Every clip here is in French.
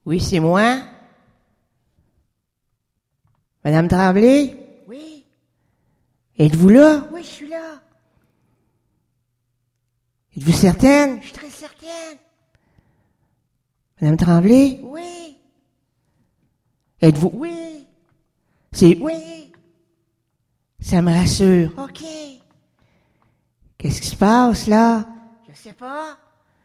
Oui, c'est moi. Madame Tremblay? Oui. Êtes-vous là? Oui, je suis là. Êtes-vous certaine? Je suis très certaine. Madame Tremblay? Oui. Êtes-vous... Oui. C'est... Oui. Ça me rassure. OK. Qu'est-ce qui se passe, là? Je sais pas.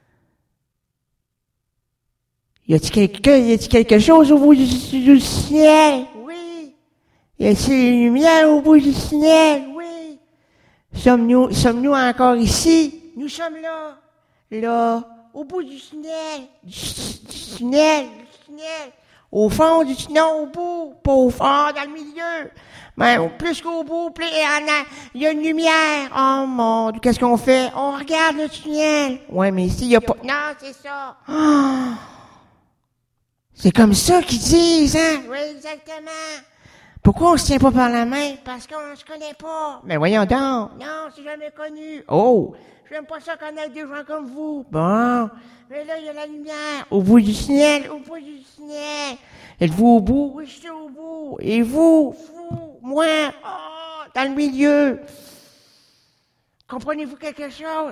Y a-t-il quelque chose au bout du ciel? Oui. Y a-t-il une lumière au bout du ciel? Oui. Sommes-nous encore ici? Nous sommes là. Là, Au bout du tunnel. du tunnel? Du tunnel. Au fond du tunnel? Non, au bout. Pas au fond? Ah, dans le milieu. Ben, Plus qu'au bout, il y a une lumière. oh mon Dieu, qu'est-ce qu'on fait? On regarde le tunnel. Ouais, mais ici, y a pas... Non, c'est ça. Ah! C'est comme ça qu'ils disent, hein? Oui, exactement. Pourquoi on se tient pas par la main? Parce qu'on se connaît pas. Mais voyons donc. Non, c'est jamais connu. Oh! J'aime pas ça connaître des gens comme vous. Bon. Mais là, il y a la lumière. Au bout du tunnel. Au bout du tunnel. Êtes-vous au bout? Oui, je suis au bout. Et vous? Vous. Moi? Oh, Dans le milieu? comprenez-vous quelque chose?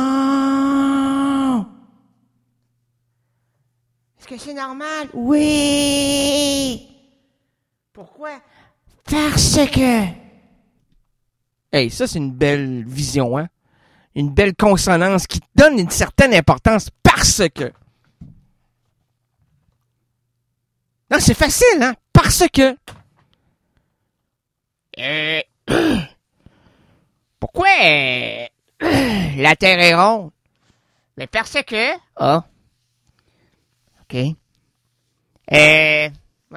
Non! Est-ce que c'est normal? Oui! Pourquoi? Parce que... Hey, ça, c'est une belle vision, hein? Une belle consonance qui donne une certaine importance parce que... Non, c'est facile, hein? Parce que... Pourquoi la Terre est ronde? Mais parce que... Ah. OK. Ouais.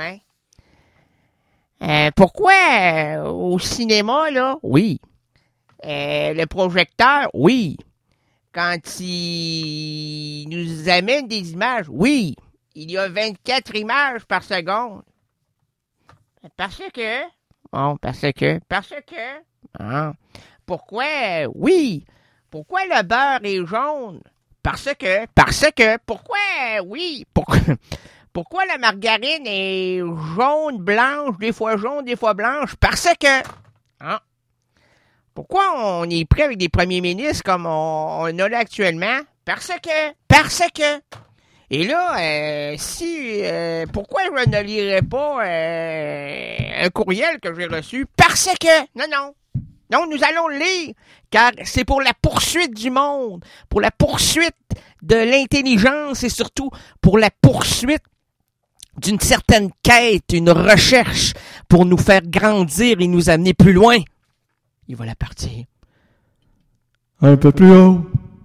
Pourquoi au cinéma, là? Oui. Le projecteur? Oui. Quand il nous amène des images? Oui. Il y a 24 images par seconde. Parce que... Bon, parce que... Parce que... Ah. Pourquoi? Oui. Pourquoi le beurre est jaune? Parce que... Pourquoi? Oui. Pourquoi la margarine est jaune, blanche, des fois jaune, des fois blanche? Parce que... Ah. Pourquoi on est prêt avec des premiers ministres comme on a là actuellement? Parce que... Et là, pourquoi je ne lirai pas un courriel que j'ai reçu? Parce que... Non, nous allons le lire, car c'est pour la poursuite du monde, pour la poursuite de l'intelligence et surtout pour la poursuite d'une certaine quête, une recherche pour nous faire grandir et nous amener plus loin. Il va la partir. Un peu plus haut.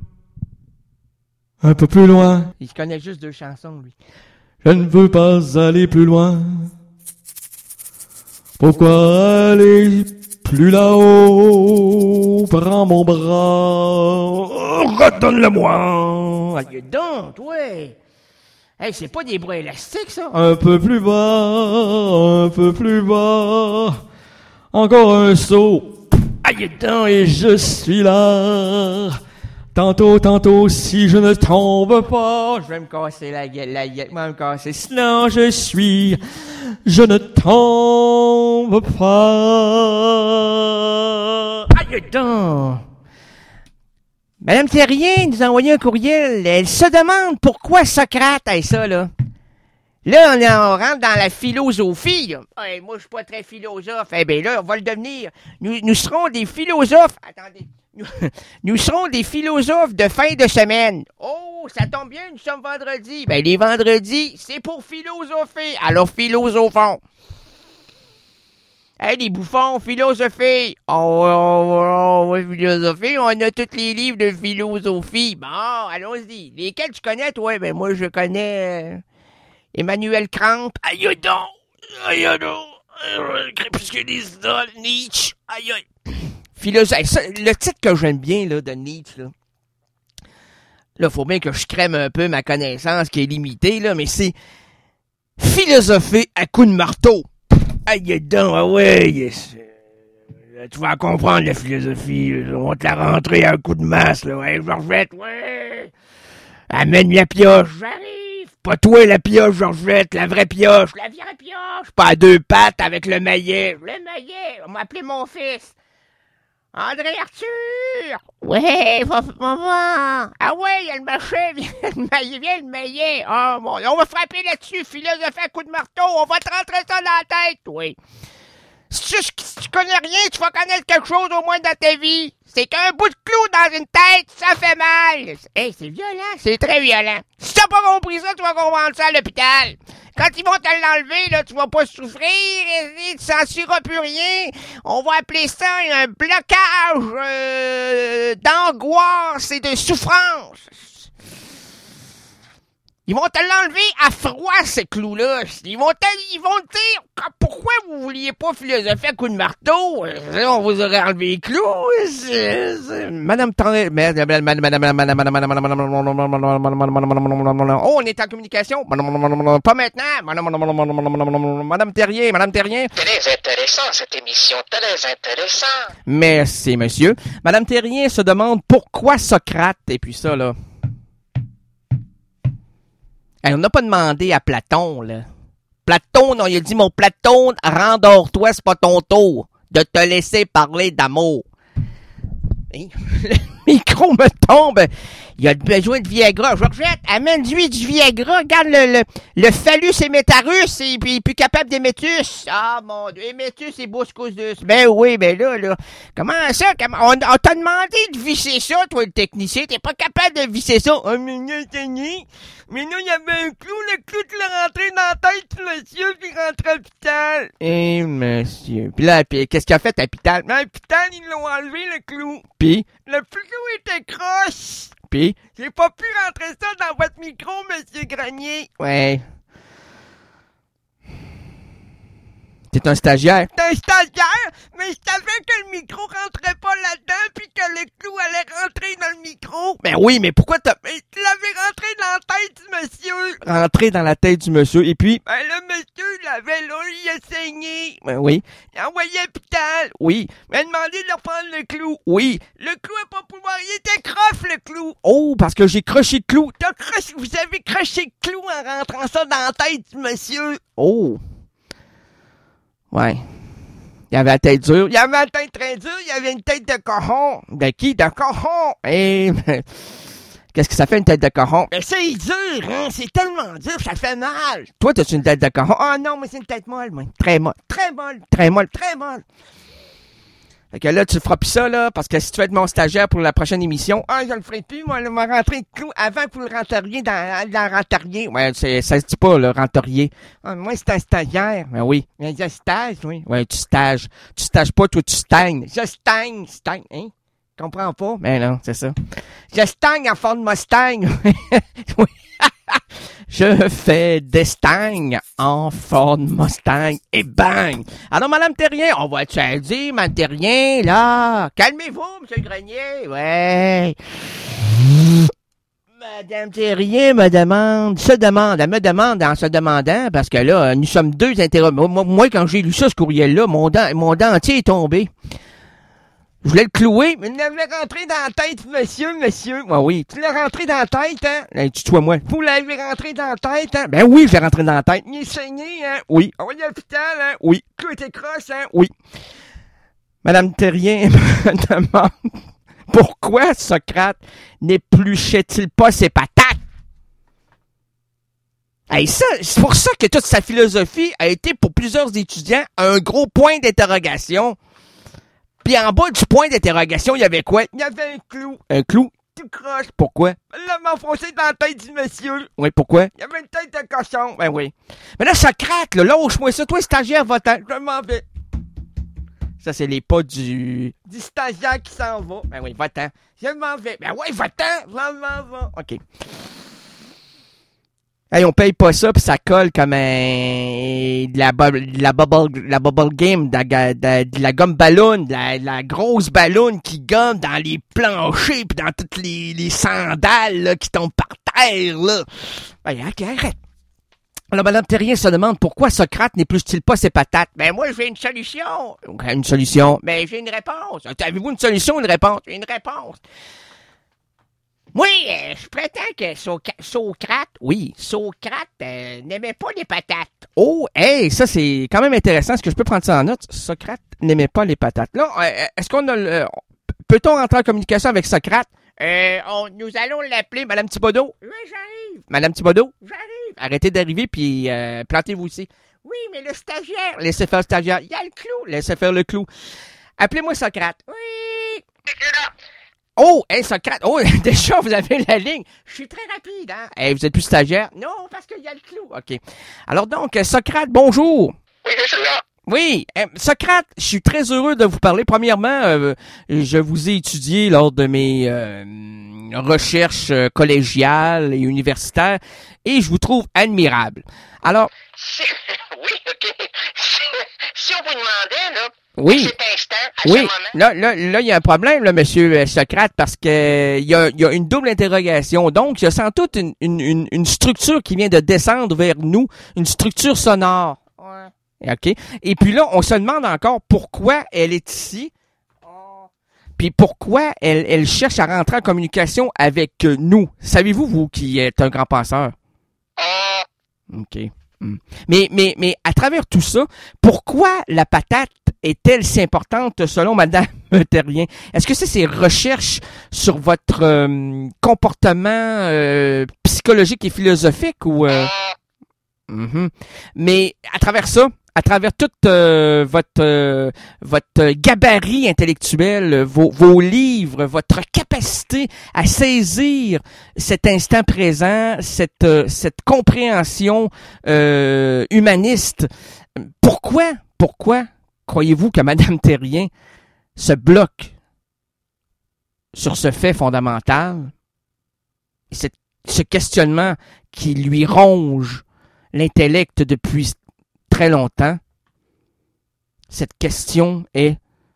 Un peu plus loin. Il connaît juste 2 chansons, lui. Je ne veux pas aller plus loin. Pourquoi aller plus là-haut? Prends mon bras. Redonne-le-moi. Aïe donc, ouais. Hey, c'est pas des bras élastiques, ça. Un peu plus bas. Un peu plus bas. Encore un saut. Aïe donc, et je suis là. Tantôt, si je ne tombe pas, Je vais me casser la gueule, moi me casser. sinon je ne tombe pas. Aïe donc. Madame Terrien nous a envoyé un courriel. Elle se demande pourquoi Socrate a ça, là. Là, on rentre dans la philosophie, là. Hey, moi, je suis pas très philosophe. Eh bien, là, on va le devenir. Nous serons des philosophes. Attendez. Nous serons des philosophes de fin de semaine. Oh, ça tombe bien, nous sommes vendredi. Ben, les vendredis, c'est pour philosopher. Alors, philosophons. Hey, les bouffons, philosophie. On va philosopher. On a tous les livres de philosophie. Bon, allons-y. Lesquels tu connais, toi? Ben, moi, je connais Emmanuel Kant. Aïe donc. Crépusculiste, Nietzsche. Aïe. Philosophe. Le titre que j'aime bien, là, de Nietzsche, là. Là, faut bien que je crème un peu ma connaissance qui est limitée, là, mais c'est philosopher à coups de marteau. Aïe donc, ah ouais, yes. Tu vas comprendre la philosophie, on va te la rentrer à un coup de masse, là, ouais, Georgette, ouais. Amène la pioche, j'arrive. Pas toi, la pioche, Georgette, la vraie pioche. La vraie pioche. Pas à deux pattes avec le maillet. Le maillet. On m'a appelé mon fils. André Arthur. Ouais, maman. Ah ouais, il y a le machin, viens le maillet. Oh mon Dieu, on va frapper là-dessus, philosophe à coup de marteau. On va te rentrer ça dans la tête. Oui. Si tu connais rien, tu vas connaître quelque chose au moins dans ta vie. C'est qu'un bout de clou dans une tête, ça fait mal. Hey, c'est violent, c'est très violent. Si t'as pas compris ça, tu vas comprendre ça à l'hôpital. Quand ils vont te l'enlever, là, tu vas pas souffrir, et tu sentiras plus rien. On va appeler ça un blocage d'angoisse et de souffrance. Ils vont te l'enlever à froid, ces clous-là. Ils vont te dire, pourquoi vous vouliez pas philosopher à coup de marteau? On vous aurait enlevé les clous. Madame, oh, on est en communication. Pas maintenant. Madame Terrien. Très intéressant, cette émission, très intéressant. Merci, monsieur. Madame Terrien se demande pourquoi Socrate, et puis ça, là. Hey, on n'a pas demandé à Platon, là. Platon, non, il a dit, mon Platon, rendors-toi, c'est pas ton tour de te laisser parler d'amour. Hey, le micro me tombe. Il a besoin de Viagra. Georgette, amène-lui du Viagra. Regarde le phallus Hémétarus et puis plus capable d'Hémétus. Ah, mon Dieu, Hémétus et Bouscousdus. Ben oui, ben là. Comment ça? On t'a demandé de visser ça, toi, le technicien. T'es pas capable de visser ça. Oh, mais non, il y avait un clou. Le clou, tu l'as rentré dans la tête, monsieur, puis rentré à l'hôpital. Eh, monsieur. Puis là, qu'est-ce qu'il a fait à l'hôpital? À l'hôpital, ils l'ont enlevé, le clou. Puis? Le clou était croche. Puis? J'ai pas pu rentrer ça dans votre micro, monsieur Grenier. Ouais. T'es un stagiaire? T'es un stagiaire? Mais je savais que le micro rentrait pas là-dedans puis que le clou allait rentrer dans le micro. Ben oui, mais pourquoi mais tu l'avais rentré dans la tête du monsieur. Rentré dans la tête du monsieur, et puis? Ben le monsieur l'avait là, il a saigné. Ben oui. Il a envoyé à l'hôpital. Oui. Il m'a demandé de reprendre le clou. Oui. Le clou est pas pouvoir, il était croche le clou. Oh, parce que j'ai croché le clou. Vous avez croché le clou en rentrant ça dans la tête du monsieur. Oh. Ouais. Il avait la tête dure. Il avait la tête très dure. Il avait une tête de cochon. De qui? De cochon. Eh, qu'est-ce que ça fait une tête de cochon? Mais c'est dur, hein. C'est tellement dur, ça fait mal. Toi, t'as-tu une tête de cochon? Oh non, mais c'est une tête molle, moi. Très molle. Très molle. Très molle. Très molle. Fait que là, tu feras plus ça, là, parce que si tu veux être mon stagiaire pour la prochaine émission, je le ferai plus, moi, m'a rentré le clou avant que vous le renteriez dans renteriez. Ouais, ça se dit pas, le renterier. Moi, c'est un stagiaire. Ben oui. Mais je stage, oui. Ouais, tu stages. Tu stages pas, toi, tu stagnes. Je stagne, hein? Comprends pas? Mais non, c'est ça. Je stagne en forme de Mustang. Oui. Je fais des stagnes en forme Mustang et bang! Alors, Madame Terrien, on va te dire, Madame Terrien, là. Calmez-vous, Monsieur Grenier. Ouais. Madame Terrien elle me demande en se demandant, parce que là, nous sommes deux interrogés. Moi, quand j'ai lu ça, ce courriel-là, mon dent entier est tombé. Je voulais le clouer, mais il l'avait rentré dans la tête, monsieur. Ah oui, tu l'as rentré dans la tête, hein? Hey, tutoie-moi. Vous l'avez rentré dans la tête, hein? Ben oui, je l'ai rentré dans la tête. Il est saigné, hein? Oui. On va à l'hôpital, hein? Oui. Le clou était croche, hein? Oui. Madame Terrien me demande pourquoi Socrate n'épluchait-il pas ses patates? Hey, ça, c'est pour ça que toute sa philosophie a été pour plusieurs étudiants un gros point d'interrogation. Puis en bas du point d'interrogation, il y avait quoi? Il y avait un clou. Un clou? Tout croche. Pourquoi? Il l'a enfoncé dans la tête du monsieur. Oui, pourquoi? Il y avait une tête de cochon. Ben oui. Mais là, Socrate, là, lâche-moi ça. Toi, stagiaire, va-t'en. Je m'en vais. Ça, c'est les pas du stagiaire qui s'en va. Ben oui, va-t'en. Je m'en vais. Ben oui, va-t'en. Va. OK. Hey, on paye pas ça, puis ça colle comme de la bubble game, de la gomme ballon, de la grosse ballon qui gomme dans les planchers, puis dans toutes les sandales là, qui tombent par terre. Là. Hey, OK, arrête. Alors, Madame Terrien se demande pourquoi Socrate n'épluche-t-il pas ses patates. Ben moi, j'ai une solution. Une solution? Ben j'ai une réponse. Avez-vous une solution ou une réponse? Une réponse. Moi, je prétends que Socrate n'aimait pas les patates. Oh, hey, ça c'est quand même intéressant. Est-ce que je peux prendre ça en note? Socrate n'aimait pas les patates. Là, est-ce qu'on a peut-on rentrer en communication avec Socrate? Nous allons l'appeler Madame Thibodeau. Oui, j'arrive. Madame Thibodeau? J'arrive. Arrêtez d'arriver puis plantez-vous ici. Oui, mais le stagiaire. Laissez faire le stagiaire. Il y a le clou. Laissez faire le clou. Appelez-moi Socrate. Oui. Oh, hey, Socrate. Oh, déjà, vous avez la ligne. Je suis très rapide, hein. Hey, vous êtes plus stagiaire? Non, parce qu'il y a le clou. OK. Alors donc, Socrate, bonjour. Oui, je suis là. Oui, Socrate, je suis très heureux de vous parler. Premièrement, je vous ai étudié lors de mes recherches collégiales et universitaires et je vous trouve admirable. Alors, Oui, OK. Si on vous demandait, là, oui. à cet instant, à Oui, ce moment, là, il y a un problème, là, monsieur Socrate, parce que il y a une double interrogation. Donc, il y a sans doute une structure qui vient de descendre vers nous, une structure sonore. Ouais. OK? Et puis là, on se demande encore pourquoi elle est ici. Puis pourquoi elle cherche à rentrer en communication avec nous. Savez-vous, vous, qui êtes un grand penseur? OK. Mais à travers tout ça, pourquoi la patate est-elle si importante selon Madame Terrien? Est-ce que c'est ses recherches sur votre comportement psychologique et philosophique ou Mais à travers ça, à travers toute votre gabarit intellectuel, vos livres, votre capacité à saisir cet instant présent, cette compréhension humaniste, pourquoi croyez-vous que Madame Terrien se bloque sur ce fait fondamental, ce questionnement qui lui ronge l'intellect depuis très longtemps? Cette question est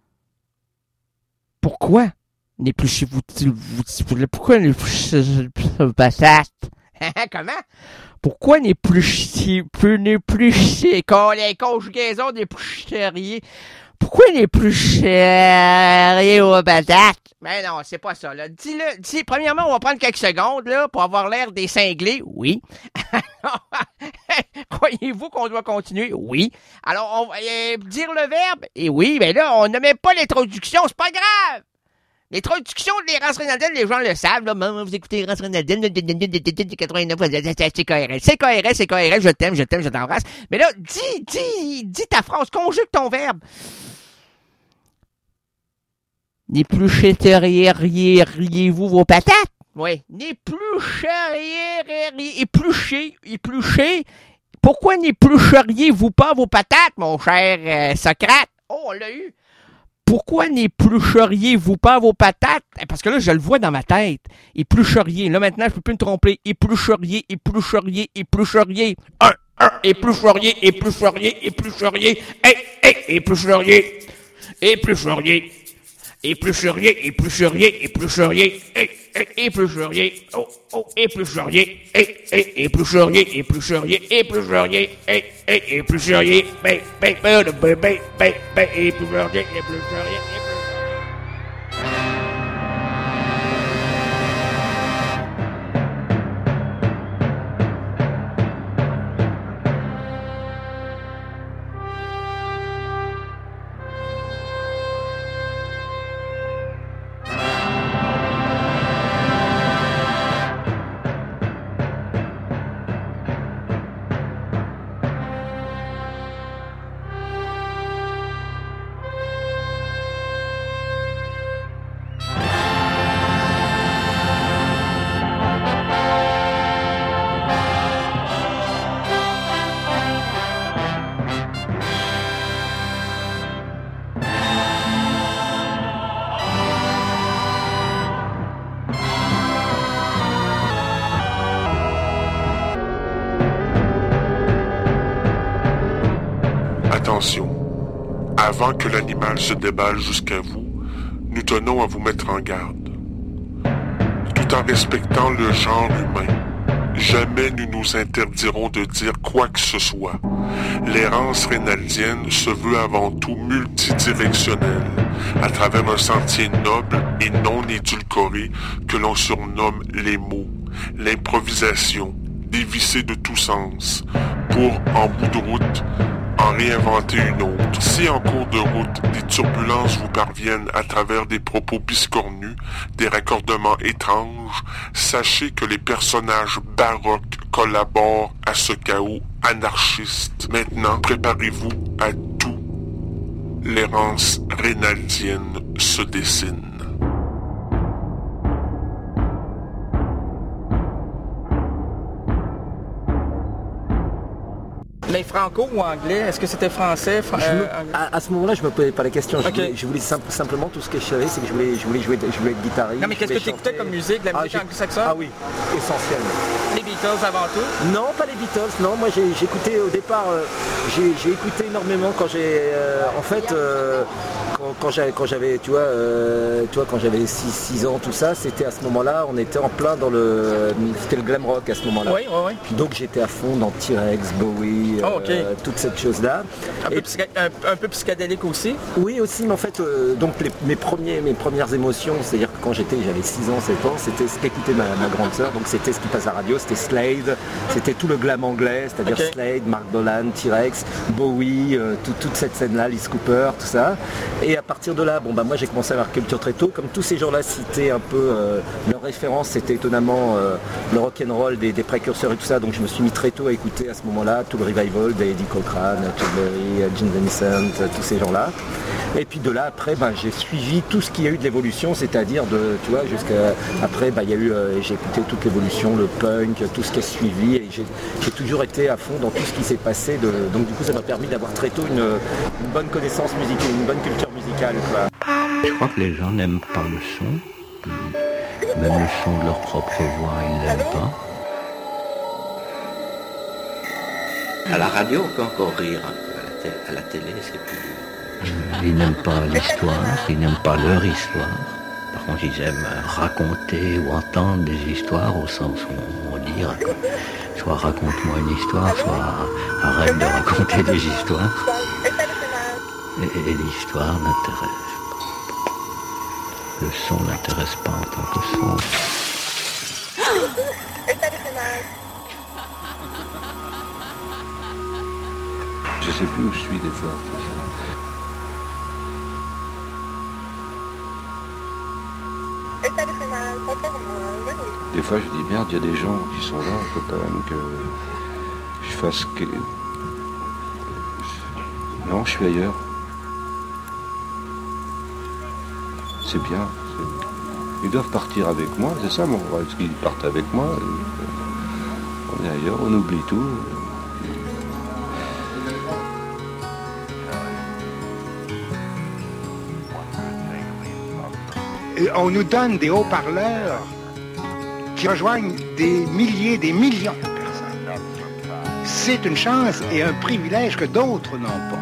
pourquoi n'épluchez-vous pourquoi n'épluchez patate? Comment? Pourquoi n'épluchez Les conjugaisons d'éplucherier. pourquoi n'épluchez aux patates? Ben non, c'est pas ça, là. Dis, premièrement, on va prendre quelques secondes, là, pour avoir l'air des cinglés. Oui. Croyez-vous qu'on doit continuer? Oui. Alors, on va dire le verbe? Et oui, ben là, on ne met pas l'introduction, c'est pas grave. L'introduction de l'Erasme Renaldel, les gens le savent, là. Vous écoutez Erasme Renaldel, 89, c'est KRS, je t'aime, je t'embrasse. Mais là, dis ta phrase, conjugue ton verbe. N'éplucheriez-vous vos patates? Oui. Éplucher. Pourquoi n'éplucheriez-vous pas vos patates, mon cher Socrate? Oh, on l'a eu. Pourquoi n'éplucheriez-vous pas vos patates? Parce que là, je le vois dans ma tête. Éplucheriez. Là, maintenant, je peux plus me tromper. Éplucheriez. Éplucheriez. Éplucheriez. Éplucheriez. Attention, avant que l'animal se déballe jusqu'à vous, nous tenons à vous mettre en garde. Tout en respectant le genre humain, jamais nous nous interdirons de dire quoi que ce soit, L'errance rénaldienne se veut avant tout multidirectionnelle, à travers un sentier noble et non édulcoré que l'on surnomme les mots, l'improvisation, dévissée de tout sens, pour, en bout de route, en réinventer une autre. Si en cours de route, des turbulences vous parviennent à travers des propos biscornus, des raccordements étranges, sachez que les personnages baroques collaborent à ce chaos anarchiste. Maintenant, préparez-vous à tout. L'errance rénaldienne se dessine. Mais franco ou anglais? Est-ce que c'était français? À ce moment-là, je me posais pas la question. Okay. Je voulais simplement, tout ce que je savais, c'est que je voulais être guitariste. Non, mais qu'est-ce que tu écoutais comme musique, la musique anglo-saxonne? Ah oui, essentiellement. Les Beatles avant tout? Non, pas les Beatles. Non, moi j'écoutais au départ, j'ai écouté énormément quand j'ai, en fait, quand j'avais, tu vois, quand j'avais 6 ans, tout ça, c'était à ce moment-là, on était en plein dans c'était le glam rock à ce moment-là. Oui. Donc j'étais à fond dans T-Rex, Bowie, toute cette chose-là. Un peu psychédélique aussi? Oui, aussi, mais en fait, donc mes premières émotions, c'est-à-dire que quand j'avais 6 ans, 7 ans, c'était ce qu'écoutait ma grande sœur, donc c'était ce qui passe à la radio, c'était Slade, c'était tout le glam anglais, c'est-à-dire Slade, Mark Bolan, T-Rex, Bowie, toute cette scène-là, Alice Cooper, tout ça. Et à partir de là, moi j'ai commencé à avoir culture très tôt, comme tous ces gens-là citaient un peu leurs références, c'était étonnamment le rock'n'roll des précurseurs et tout ça, donc je me suis mis très tôt à écouter à ce moment-là tout le revival d'Eddie Cochran, Chuck Berry, Gene Vincent, tous ces gens-là. Et puis de là après, j'ai suivi tout ce qu'il y a eu de l'évolution, c'est-à-dire jusqu'à après, j'ai écouté toute l'évolution, le punk, tout ce qui a suivi, et j'ai toujours été à fond dans tout ce qui s'est passé. Donc du coup, ça m'a permis d'avoir très tôt une bonne connaissance musicale, une bonne culture musicale. Quoi. Je crois que les gens n'aiment pas le son, même le son de leur propre voix, ils l'aiment pas. À la radio, on peut encore rire un peu. À la télé, c'est plus dur. Ils n'aiment pas l'histoire, ils n'aiment pas leur histoire. Par contre, ils aiment raconter ou entendre des histoires au sens où on dit soit raconte-moi une histoire, soit arrête de raconter des histoires. Et l'histoire n'intéresse pas. Le son n'intéresse pas en tant que son. Je sais plus où je suis des fois. Des fois je dis merde, il y a des gens qui sont là, il faut quand même que je fasse que... Non, je suis ailleurs. C'est bien. Ils doivent partir avec moi, c'est ça mon rêve, parce qu'ils partent avec moi. On est ailleurs, on oublie tout. On nous donne des haut-parleurs qui rejoignent des milliers, des millions de personnes. C'est une chance et un privilège que d'autres n'ont pas.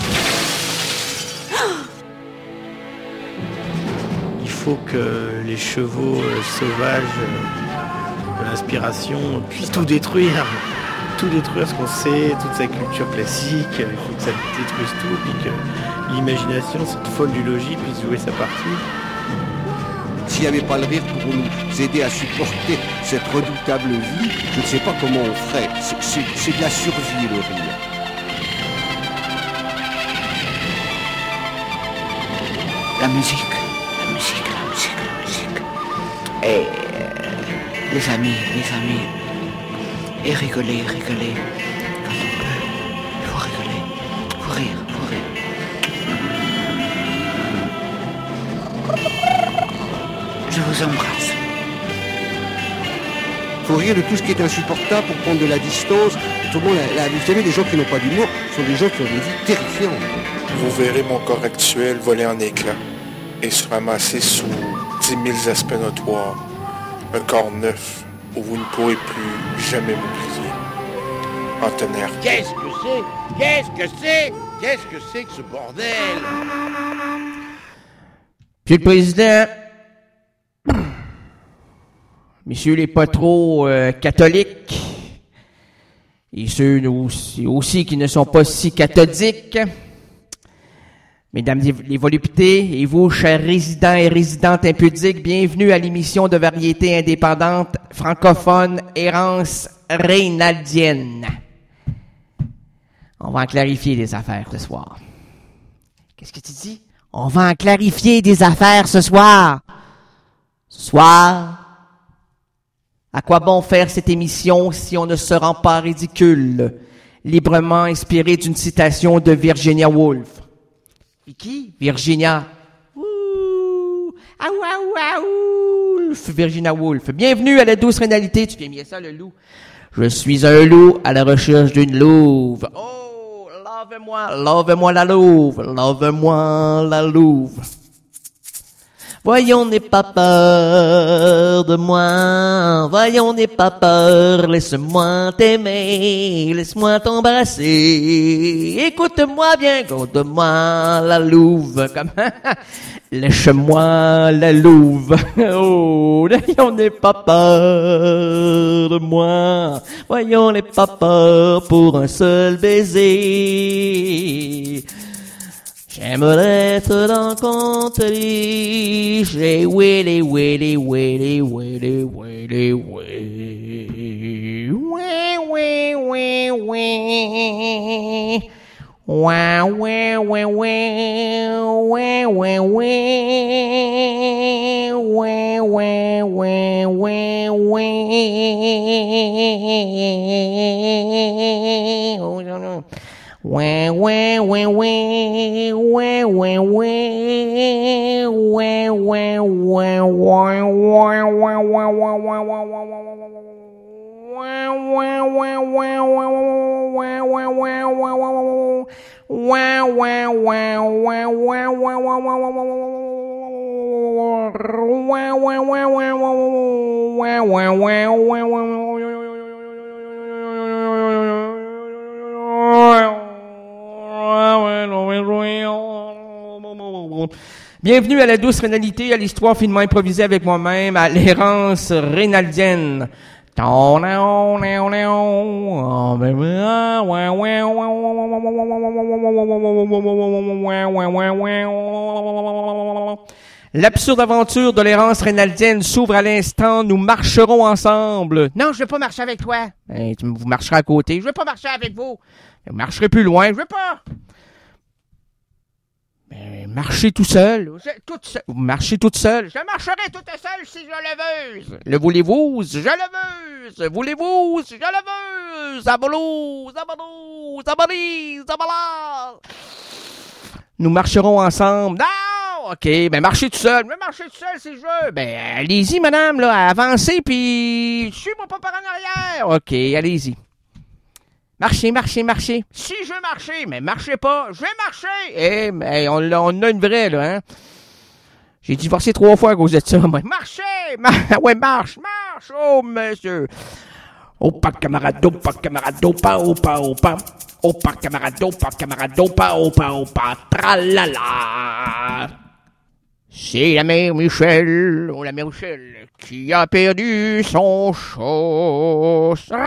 Il faut que les chevaux sauvages de l'inspiration puissent tout détruire ce qu'on sait, toute sa culture classique. Il faut que ça détruise tout, puis que l'imagination, cette folle du logis, puisse jouer sa partie. S'il n'y avait pas le rire pour nous aider à supporter cette redoutable vie, je ne sais pas comment on ferait. C'est de la survie, le rire. La musique. Et les amis. Et rigoler. Quand on peut, il faut rigoler. Il faut rire. Je vous embrasse. Il faut rire de tout ce qui est insupportable pour prendre de la distance. Tout le monde, vous savez, les gens qui n'ont pas d'humour sont des gens qui ont des vies terrifiantes. Vous verrez mon corps actuel voler en éclats et se ramasser sous 10 000 aspects notoires. Un corps neuf où vous ne pourrez plus jamais m'oublier. En tonnerre. Qu'est-ce que c'est que ce bordel? Monsieur le Président, messieurs les pas trop catholiques et ceux aussi qui ne sont pas si cathodiques. Mesdames les voluptés et vous, chers résidents et résidentes impudiques, bienvenue à l'émission de variété indépendante francophone Errance Reynaldienne. On va en clarifier des affaires ce soir. Qu'est-ce que tu dis? On va en clarifier des affaires ce soir. Ce soir, à quoi bon faire cette émission si on ne se rend pas ridicule? Librement inspiré d'une citation de Virginia Woolf. Et qui? Virginia. Woolf. Virginia Woolf. Bienvenue à la douce rénalité. Tu aimes bien ça, le loup? Je suis un loup à la recherche d'une louve. Oh, love-moi la louve. Love-moi la louve. Voyons, n'aie pas peur de moi. Voyons, n'aie pas peur. Laisse-moi t'aimer. Laisse-moi t'embrasser. Écoute-moi bien, conte-moi la louve. Comment? Lèche-moi la louve. Oh, voyons, n'aie pas peur de moi. Voyons, n'aie pas peur pour un seul baiser. J'aimerais te rencontrer, j'ai willy, willy, willy, willy, willy, willy, oui, oui, oui, oui, ouais, ouais, ouais, ouais, ouais, ouais, ouais, ouais, ouais, ouais, ouais, oh, non, non. Ouais, ouais, ouais, ouais, ouais, ouais, ouais, ouais, ouais, ouais, Bienvenue à la douce rénalité, à l'histoire finement improvisée avec moi-même, à l'errance rénaldienne. L'absurde aventure de l'errance rénaldienne s'ouvre à l'instant. Nous marcherons ensemble. Non, je veux pas marcher avec toi. Vous marcherez à côté. Je veux pas marcher avec vous. Vous marcherez plus loin. Je veux pas. Marchez tout seul. Vous marchez toute seule. Je marcherai toute seule si je le veux. Le voulez-vous? Je le veux. Voulez-vous? Je le veux. Zabolou, zabolou, zabali, zabala. Nous marcherons ensemble. Non! OK, ben marchez tout seul. Mais marcher tout seul si je veux. Ben allez-y, madame, là, avancez, puis suis-moi pas par en arrière. OK, allez-y. Marchez, marchez, marchez. Si je veux marcher, mais marchez pas, je vais marcher. Eh, mais on a une vraie, là, hein. J'ai divorcé 3 fois à cause de ça, moi. Marchez! Ouais, marche. Oh, monsieur. Opa, camarade, opa, camarade, opa, opa, opa. Opa, camarade, opa, opa, tralala. C'est la mère Michel, qui a perdu son chat.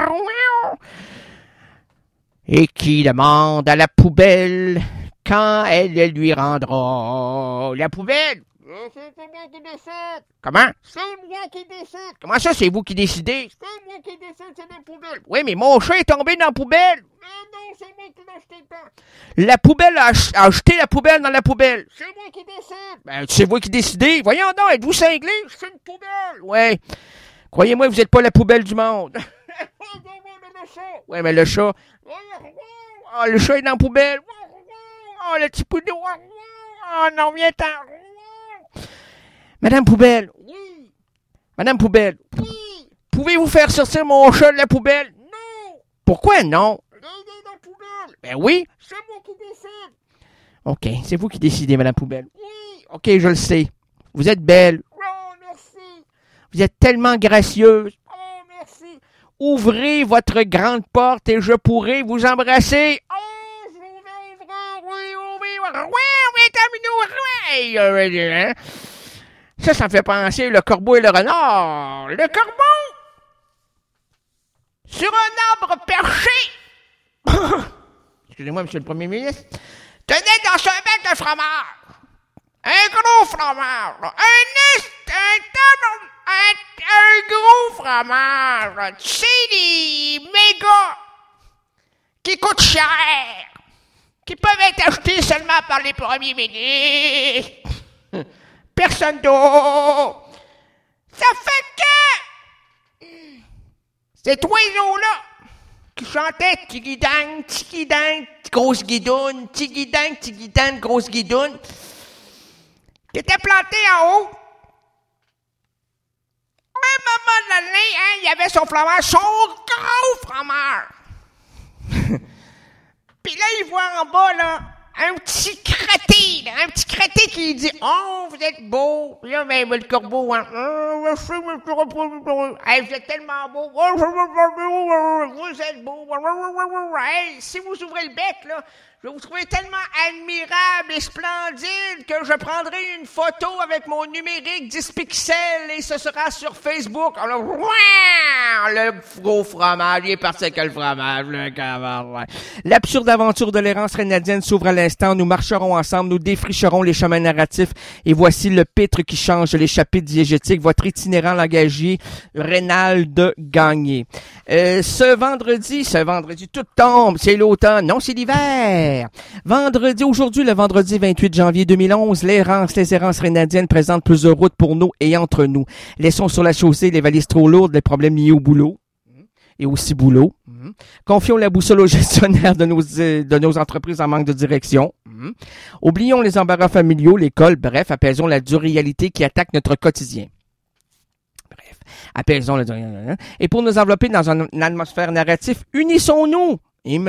Et qui demande à la poubelle quand elle lui rendra. La poubelle? C'est moi qui décide. Comment? C'est moi qui décide. Comment ça, c'est vous qui décidez? C'est moi qui décide, c'est la poubelle. Oui, mais mon chat est tombé dans la poubelle. Non, c'est moi qui l'ai acheté dedans. La poubelle a jeté la poubelle dans la poubelle. C'est moi qui décide. Ben, c'est vous qui décidez. Voyons donc, êtes-vous cinglé? C'est une poubelle. Ouais. Croyez-moi, vous n'êtes pas la poubelle du monde. Ouais, mais le chat. Oh, le chat est dans la poubelle. Oh, le petit poudou. Oh, non, viens-t'en. Madame Poubelle. Oui. Madame Poubelle. Oui. Pouvez-vous faire sortir mon chat de la poubelle? Non. Pourquoi non? Il est dans la poubelle. Ben oui. C'est moi qui décide. OK, c'est vous qui décidez, Madame Poubelle. Oui. OK, je le sais. Vous êtes belle. Oh, merci. Vous êtes tellement gracieuse. Oh, merci. Ouvrez votre grande porte et je pourrai vous embrasser. Oh, je vais ouvrir. Oui, terminé. Ça me fait penser le corbeau et le renard. Le corbeau, sur un arbre perché, Excusez-moi, monsieur le premier ministre. Tenait dans son bec de fromage. Un gros fromage. Là. Un gros fromage. Là. Tu sais, les méga qui coûtent cher. Qui peuvent être achetés seulement par les premiers ministres. Personne d'autre. Ça fait que cet oiseau-là qui chantait tigidang, tigidang, grosse guidoune, tigidang, tigidang, grosse guidoune, qui était planté en haut. À un moment donné, hein, il y avait son fromage, son gros fromage. Puis là, il voit en bas, là, un petit crotté, là, un petit crotté qui dit « Oh, vous êtes beau! » Puis là, ben, le corbeau, hein, « Hey, vous êtes tellement beau! Vous êtes beau! Hey, si vous ouvrez le bec, là, je vais vous trouver tellement admirable et splendide que je prendrai une photo avec mon numérique 10 pixels et ce sera sur Facebook. » Alors, le gros fromage, il est parti avec le fromage, le camarade. L'absurde aventure de l'errance rénadienne s'ouvre à l'instant. Nous marcherons ensemble, nous défricherons les chemins narratifs et voici le pitre qui change les chapitres diégétiques. Votre itinérant langagier, Reynald Gagné. Ce vendredi, tout tombe. C'est l'automne. Non, c'est l'hiver. Aujourd'hui, le vendredi 28 janvier 2011, les errances rénadiennes présentent plusieurs routes pour nous et entre nous. Laissons sur la chaussée les valises trop lourdes, les problèmes liés au boulot et aussi boulot. Confions la boussole aux gestionnaires de nos entreprises en manque de direction. Oublions les embarras familiaux, l'école, bref, apaisons la dure réalité qui attaque notre quotidien. Bref, apaisons la dure réalité. Et pour nous envelopper dans une atmosphère narrative, unissons-nous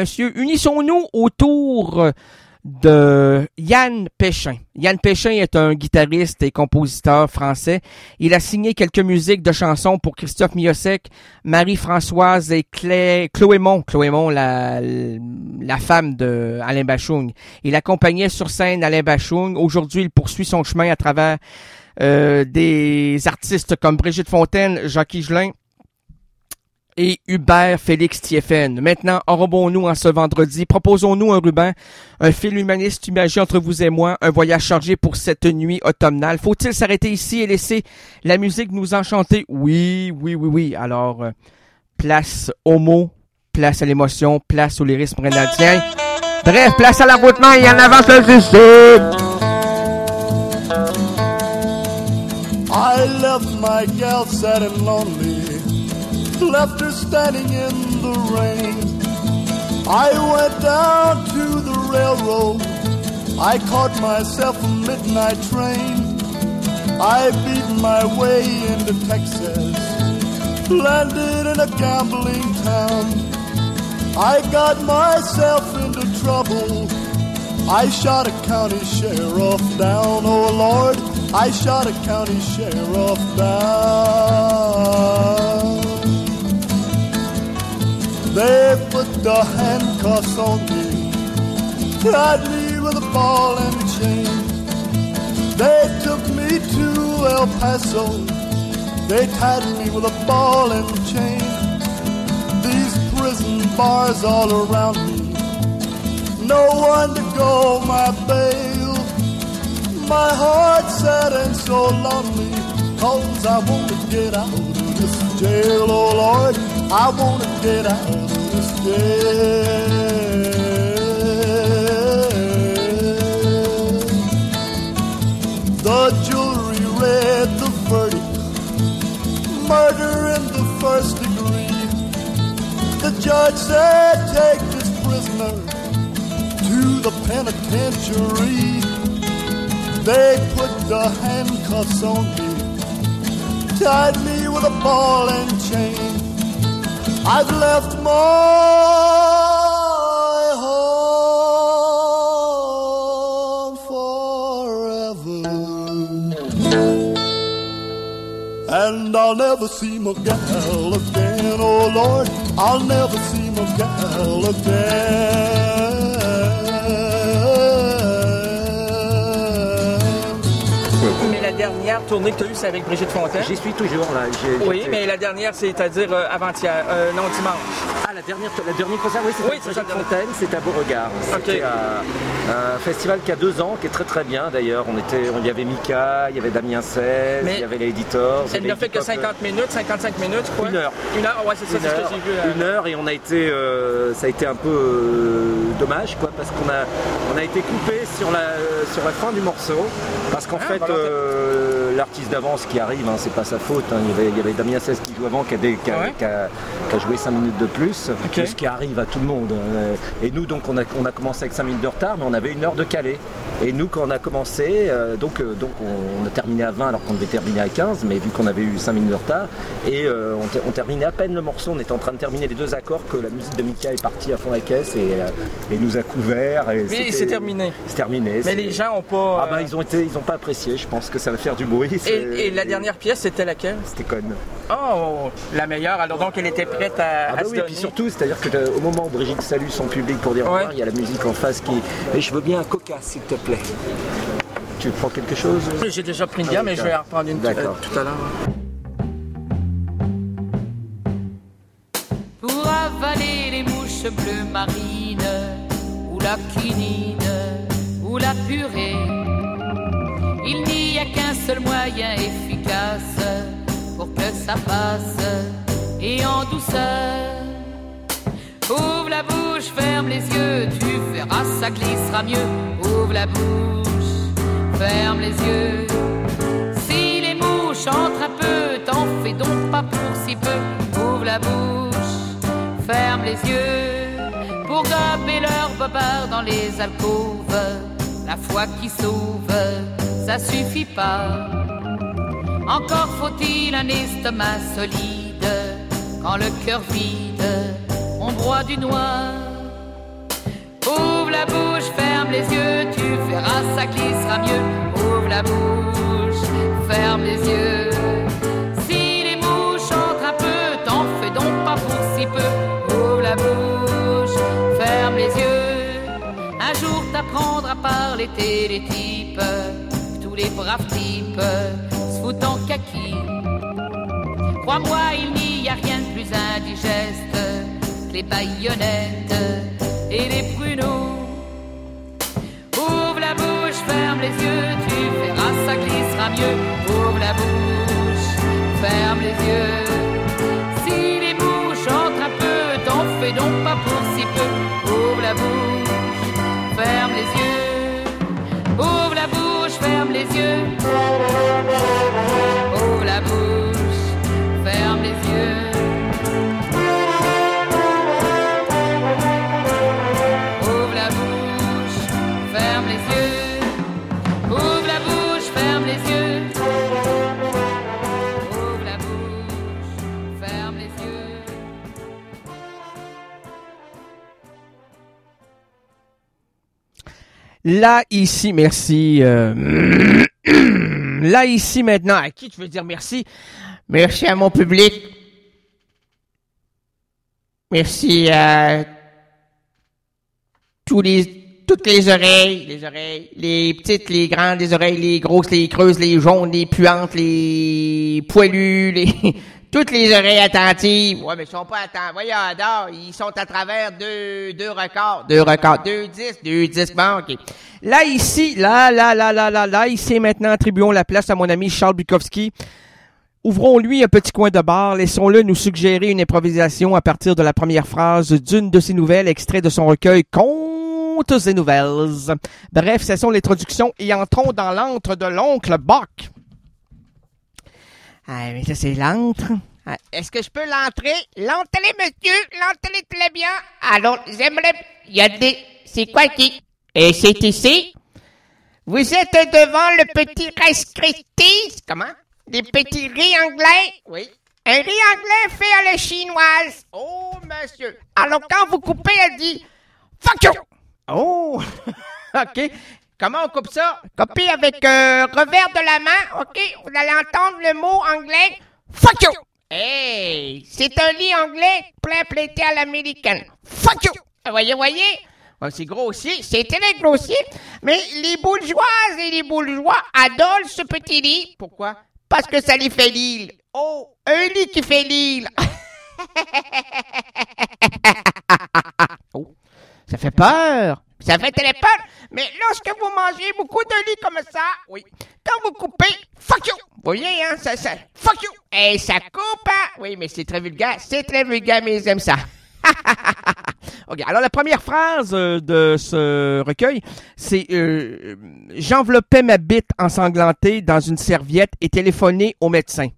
autour de Yann Péchin. Yann Péchin est un guitariste et compositeur français. Il a signé quelques musiques de chansons pour Christophe Miossec, Marie-Françoise et Chloémon, la femme de Alain Bachung. Il accompagnait sur scène Alain Bachung. Aujourd'hui, il poursuit son chemin à travers des artistes comme Brigitte Fontaine, Jacques Higelin et Hubert Félix Thiéphène. Maintenant, enrobons-nous en ce vendredi. Proposons-nous un ruban, un fil humaniste imagé entre vous et moi, un voyage chargé pour cette nuit automnale. Faut-il s'arrêter ici et laisser la musique nous enchanter? Oui. Alors, place aux mots, place à l'émotion, place au lyrisme rénadien. Bref, place à l'envoûtement et en avance le suicide. I left my gal sad and lonely, left her standing in the rain. I went down to the railroad, I caught myself a midnight train. I beat my way into Texas, landed in a gambling town. I got myself into trouble, I shot a county sheriff down, oh Lord, I shot a county sheriff down. They put the handcuffs on me, tied me with a ball and chain. They took me to El Paso, they tied me with a ball and chain. These prison bars all around me, no one to go my bail. My heart's sad and so lonely, 'cause I wanna get out of this jail, oh Lord, I wanna get out of this jail. The jury read the verdict, murder in the first degree. The judge said, take this prisoner to the penitentiary. They put the handcuffs on me, tied me with a ball and chain. I've left my home forever, and I'll never see my gal again, oh Lord, I'll never see my gal again. La dernière tournée que tu as eue, c'est avec Brigitte Fontaine? J'y suis toujours là. Oui, mais la dernière, c'est-à-dire avant-hier, non, dimanche. Ah, la La dernière concert, oui, c'était à Fontaine, c'était à Beauregard. C'était un festival qui a 2 ans, qui est très très bien d'ailleurs. Il y avait Mika, il y avait Damien 16, il y avait les Editors. Elle n'a fait que 50 minutes, 55 minutes, je crois. 1 heure. 1 heure, ouais, c'est ça, c'est ce que j'ai vu. 1 heure, et on a été, ça a été un peu dommage, quoi, parce qu'on a été coupé sur la fin du morceau, parce qu'en fait, l'artiste d'avance qui arrive, hein, c'est pas sa faute. Hein, il y avait Damien 16 qui joue avant, qui a joué 5 minutes de plus, ce qui arrive à tout le monde. Et nous, donc, on a commencé avec 5 minutes de retard, mais on avait 1 heure de calé. Et nous, quand on a commencé, donc on a terminé à 20 alors qu'on devait terminer à 15, mais vu qu'on avait eu 5 minutes de retard, et on terminait à peine le morceau, on était en train de terminer les 2 accords que la musique de Mika est partie à fond la caisse et nous a couvert. Et c'est terminé. C'est terminé. Mais les gens ont pas... ils ont pas apprécié, je pense que ça va faire du bruit. Et la dernière pièce, c'était laquelle? C'était Conne. Oh, la meilleure, alors donc elle était prête à se oui, donner. Et puis surtout, c'est-à-dire qu'au moment où Brigitte salue son public pour dire au revoir, il y a la musique en face qui... Et je veux bien un coca, s'il te plaît. Tu prends quelque chose? J'ai déjà pris une bière, mais je vais en reprendre une tout à l'heure. Pour avaler les mouches bleues marines, ou la quinine, ou la purée, il n'y a qu'un seul moyen efficace pour que ça passe, et en douceur. Ouvre la bouche, ferme les yeux, tu verras, ça glissera mieux. Ouvre la bouche, ferme les yeux. Si les mouches entrent un peu, t'en fais donc pas pour si peu. Ouvre la bouche, ferme les yeux. Pour gober leur bobard dans les alcôves, la foi qui sauve, ça suffit pas. Encore faut-il un estomac solide, quand le cœur vide, on broie du noir. Ouvre la bouche, ferme les yeux, tu verras, ça glissera mieux. Ouvre la bouche, ferme les yeux. Si les mouches entrent un peu, t'en fais donc pas pour si peu. Ouvre la bouche, ferme les yeux. Un jour t'apprendras par les télétypes, tous les braves types se foutent en kaki. Crois-moi, il n'y a rien de plus indigeste que les baïonnettes et les pruneaux. Ouvre la bouche, ferme les yeux, tu verras, ça glissera mieux. Ouvre la bouche, ferme les yeux. Si les mouches entrent un peu, t'en fais donc pas pour si peu. Ouvre la bouche, ferme les yeux. Ouvre la bouche, ferme les yeux. Ouvre la bouche, ferme les yeux. Ouvre la bouche, ferme les yeux. Ouvre la bouche, ferme les yeux. Ouvre la bouche, ferme les yeux. Là, ici, merci. Là, ici, maintenant, à qui tu veux dire merci? Merci à mon public. Merci à toutes les oreilles, les petites, les grandes, les oreilles, les grosses, les creuses, les jaunes, les puantes, les poilues, toutes les oreilles attentives. Ouais, mais ils sont pas attentives. Voyons, adore, ils sont à travers deux records, deux disques, bon, ok. Là, ici, là, ici, maintenant, attribuons la place à mon ami Charles Bukowski. Ouvrons-lui un petit coin de bar, laissons-le nous suggérer une improvisation à partir de la première phrase d'une de ses nouvelles, extrait de son recueil Contes et Nouvelles. Bref, cessons l'introduction et entrons dans l'antre de l'oncle Bock. Ah, mais ça, c'est l'antre. Ah, est-ce que je peux l'entrer? L'entrée, monsieur, l'entrée très bien. Alors, j'aimerais... Il y a des... C'est quoi qui... Et c'est ici? Vous êtes devant le petit rescritis. Comment? Des petits riz anglais? Oui. Un riz anglais fait à la chinoise. Oh, monsieur. Alors, quand vous coupez, elle dit « Fuck you! » Oh! OK. Comment on coupe ça? Copier avec revers de la main. OK. Vous allez entendre le mot anglais « Fuck you! » Hey! C'est un lit anglais plein plaité à l'américaine. « Fuck you! » Voyez? Ouais, c'est grossier, c'est très grossier. Mais les bourgeoises et les bourgeois adorent ce petit lit. Pourquoi? Parce que ça les fait l'île. Oh, un lit qui fait l'île. Oh, ça fait peur. Ça fait très peur. Mais lorsque vous mangez beaucoup de lait comme ça, oui, quand vous coupez, fuck you. Vous voyez, hein, ça, fuck you. Et ça coupe, hein. Oui, mais c'est très vulgaire, mais ils aiment ça. OK, alors la première phrase de ce recueil, c'est j'enveloppais ma bite ensanglantée dans une serviette et téléphonais au médecin.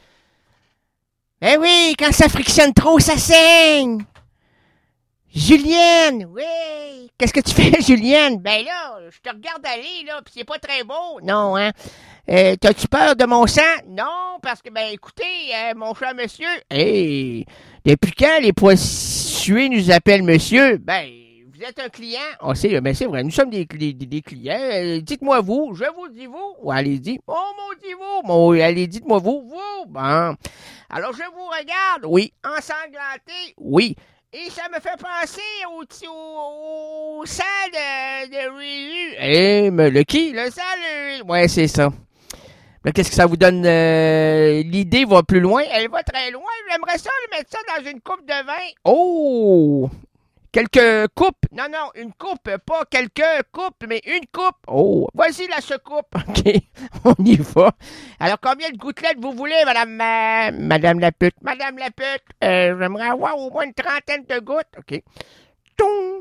Eh oui, quand ça frictionne trop, ça saigne. Julienne, oui. Qu'est-ce que tu fais, Julienne? Ben là, je te regarde aller, là, pis c'est pas très beau. Non, hein? T'as-tu peur de mon sang? Non, parce que, ben, écoutez, mon cher monsieur, hey, depuis quand les poissués nous appellent monsieur? Ben, vous êtes un client? Oh, ben, c'est vrai, nous sommes des clients. Dites-moi vous, je vous dis vous. Ou allez-y, oh, mon dit vous. Allez, dites-moi vous. Bon. Alors, je vous regarde. Oui. Ensanglanté. Oui. Et ça me fait penser au sang de Ryu. Eh, mais le qui? Le sang de Ryu. Ouais, c'est ça. Mais qu'est-ce que ça vous donne? L'idée va plus loin. Elle va très loin. J'aimerais ça mettre ça dans une coupe de vin. Oh! Quelques coupes. Non, une coupe. Pas quelques coupes, mais une coupe. Oh! Voici la secoupe. OK. On y va. Alors, combien de gouttelettes vous voulez, madame la pute? Madame la pute, j'aimerais avoir au moins une trentaine de gouttes. OK. Toum!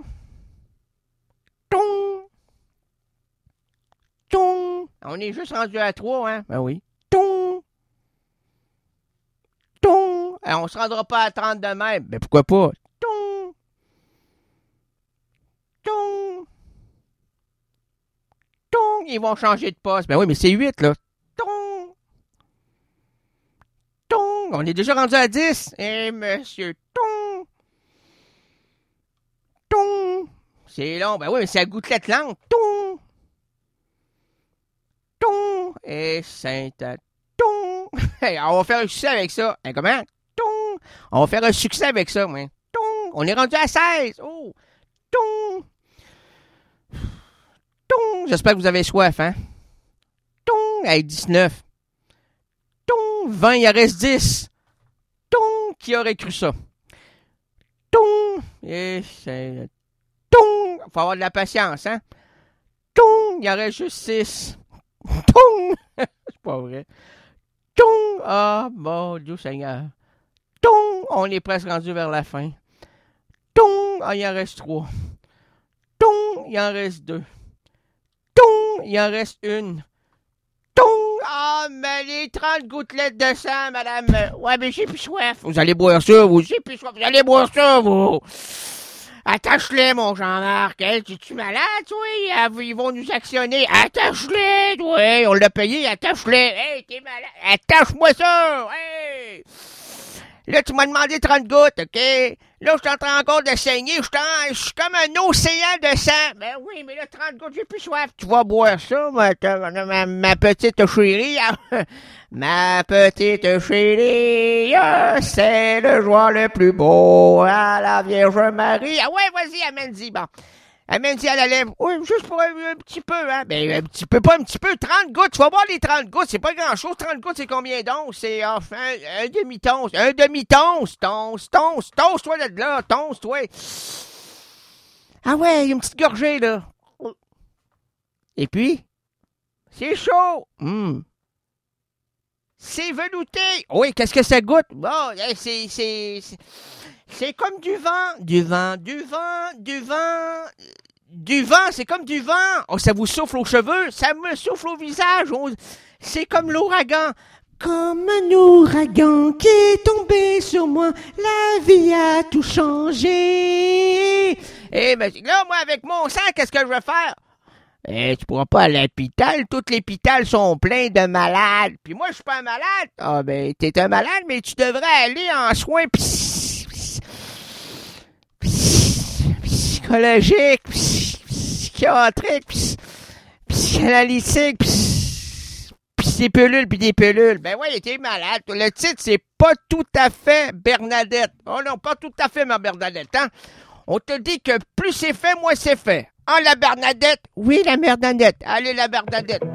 Toum! Toum! On est juste rendu à 3, hein? Ben oui. Toum! Toum! On se rendra pas à 30 de même. Ben pourquoi pas? Toum! Toum! Toum! Ils vont changer de poste. Ben oui, mais c'est 8, là. Toum! Toum! On est déjà rendu à 10. Eh, monsieur, toum! Toum! C'est long. Ben oui, mais c'est à gouttelette lente. Toum! Toum! Et sainte toum! Hey, on va faire un succès avec ça. Hein, comment? Toum! On va faire un succès avec ça, ouais. Toum! On est rendu à 16. Oh! Toum! Toum! J'espère que vous avez soif, hein? Toum! Hey, 19. Toum! 20, il en reste 10. Toum! Qui aurait cru ça? Toum! Et c'est... Toum! Faut avoir de la patience, hein? Toum! Il en reste juste 6. Toum! C'est pas vrai. Toum! Ah, mon Dieu Seigneur. Toum! On est presque rendu vers la fin. Toum! Ah, il en reste 3. Toum! Il en reste 2. Toum! Il en reste 1. Toum! Ah, mais les 30 gouttelettes de sang, madame. Ouais, mais j'ai plus soif. Vous allez boire ça, vous. J'ai plus soif. Vous allez boire ça, vous. Attache-les, mon Jean-Marc. Hey, es-tu malade, toi? Ils vont nous actionner. Attache-les, toi. On l'a payé, attache-les. Hey, t'es malade. Attache-moi ça. Hey. Là, tu m'as demandé 30 gouttes, OK? Là, je suis en train encore de saigner. Je suis comme un océan de sang. Ben oui, mais là, 30 gouttes, j'ai plus soif. Tu vas boire ça, ma petite chérie. Ma petite chérie, c'est le joie le plus beau à la Vierge Marie. Ah ouais, vas-y, amène-y, bon. Amène-y à la lèvre. Oui, juste pour un petit peu, hein. Ben, un petit peu, pas un petit peu. 30 gouttes. Tu vas boire les 30 gouttes. C'est pas grand-chose. 30 gouttes, c'est combien d'onces? C'est, enfin, un demi-tonce. Un demi-tonce. Tonce. Tonce-toi de là. Tonce-toi. Ah ouais, une petite gorgée, là. Et puis, c'est chaud. C'est velouté. Oui, qu'est-ce que ça goûte? Bon, c'est comme du vent. Du vent, c'est comme du vent. Oh, ça vous souffle aux cheveux, ça me souffle au visage. Oh, c'est comme l'ouragan. Comme un ouragan qui est tombé sur moi, la vie a tout changé. Eh ben, là, moi, avec mon sang, qu'est-ce que je vais faire? Tu pourras pas aller à l'hôpital. Toutes les hôpitaux sont pleins de malades. Puis moi, je suis pas un malade. Ah, ben, t'es un malade, mais tu devrais aller en soins psychologiques, psychiatriques, psychanalytiques, des pilules, puis des pilules. Ben ouais, t'es malade. Le titre, c'est pas tout à fait Bernadette. Oh non, pas tout à fait ma Bernadette, hein. On te dit que plus c'est fait, moins c'est fait. Ah, la Bernadette? Oui, la Bernadette. Allez, la Bernadette.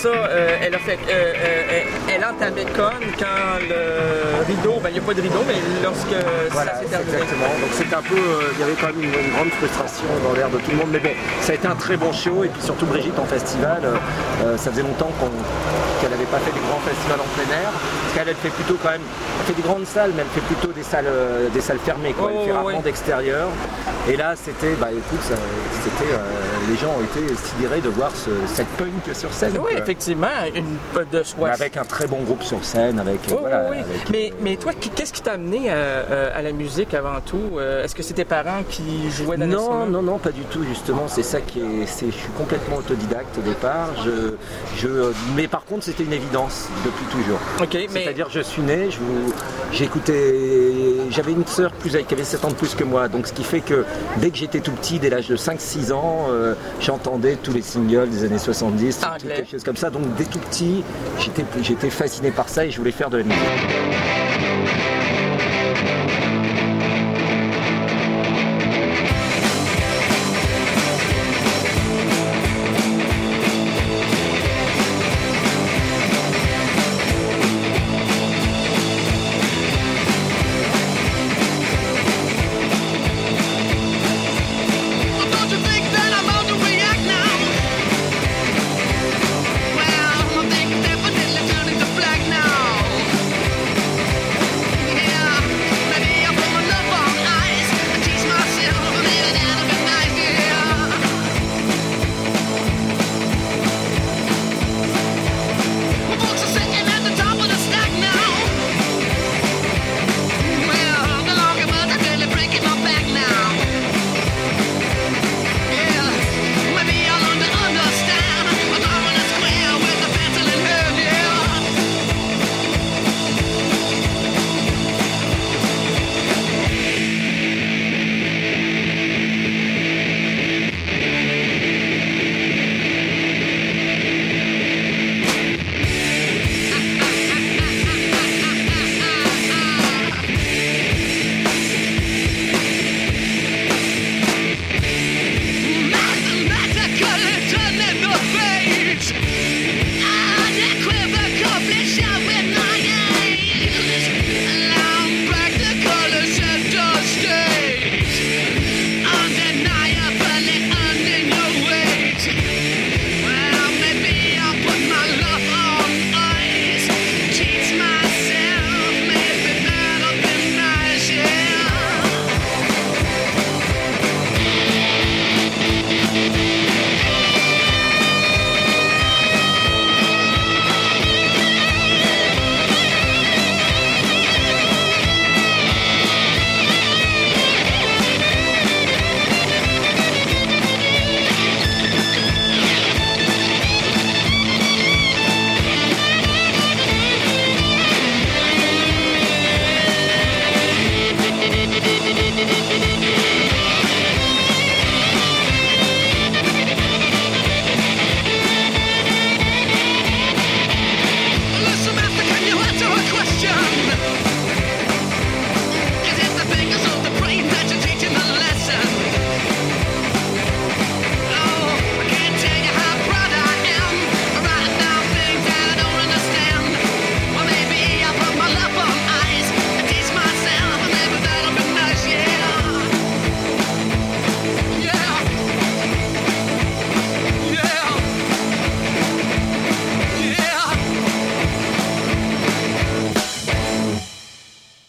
ça, elle entamait Conne quand le rideau, il n'y a pas de rideau, mais lorsque ça s'est terminé. Exactement. Donc c'était un peu, il y avait quand même une grande frustration dans l'air de tout le monde. Mais bon, ça a été un très bon show. Et puis surtout Brigitte en festival, ça faisait longtemps qu'elle n'avait pas fait des grands festivals en plein air. Parce qu'elle fait plutôt quand même, elle fait des grandes salles, mais elle fait plutôt des salles fermées. Quoi. Elle fait rarement d'extérieur. Et là, c'était, les gens ont été sidérés de voir cette punk sur scène. Oui, quoi. effectivement, de soi. Avec un très bon groupe sur scène, avec. Mais toi, qu'est-ce qui t'a amené à la musique avant tout? Est-ce que c'est tes parents qui jouaient dans l'instrument? Non, pas du tout. Justement, c'est ça qui est. Je suis complètement autodidacte au départ. Mais par contre, c'était une évidence depuis toujours. C'est-à-dire, je suis né, j'avais une sœur qui avait 7 ans de plus que moi. Donc, ce qui fait que dès que j'étais tout petit, dès l'âge de 5-6 ans, j'entendais tous les singles des années 70, quelque chose comme ça. Donc dès tout petit, j'étais fasciné par ça et je voulais faire de la musique.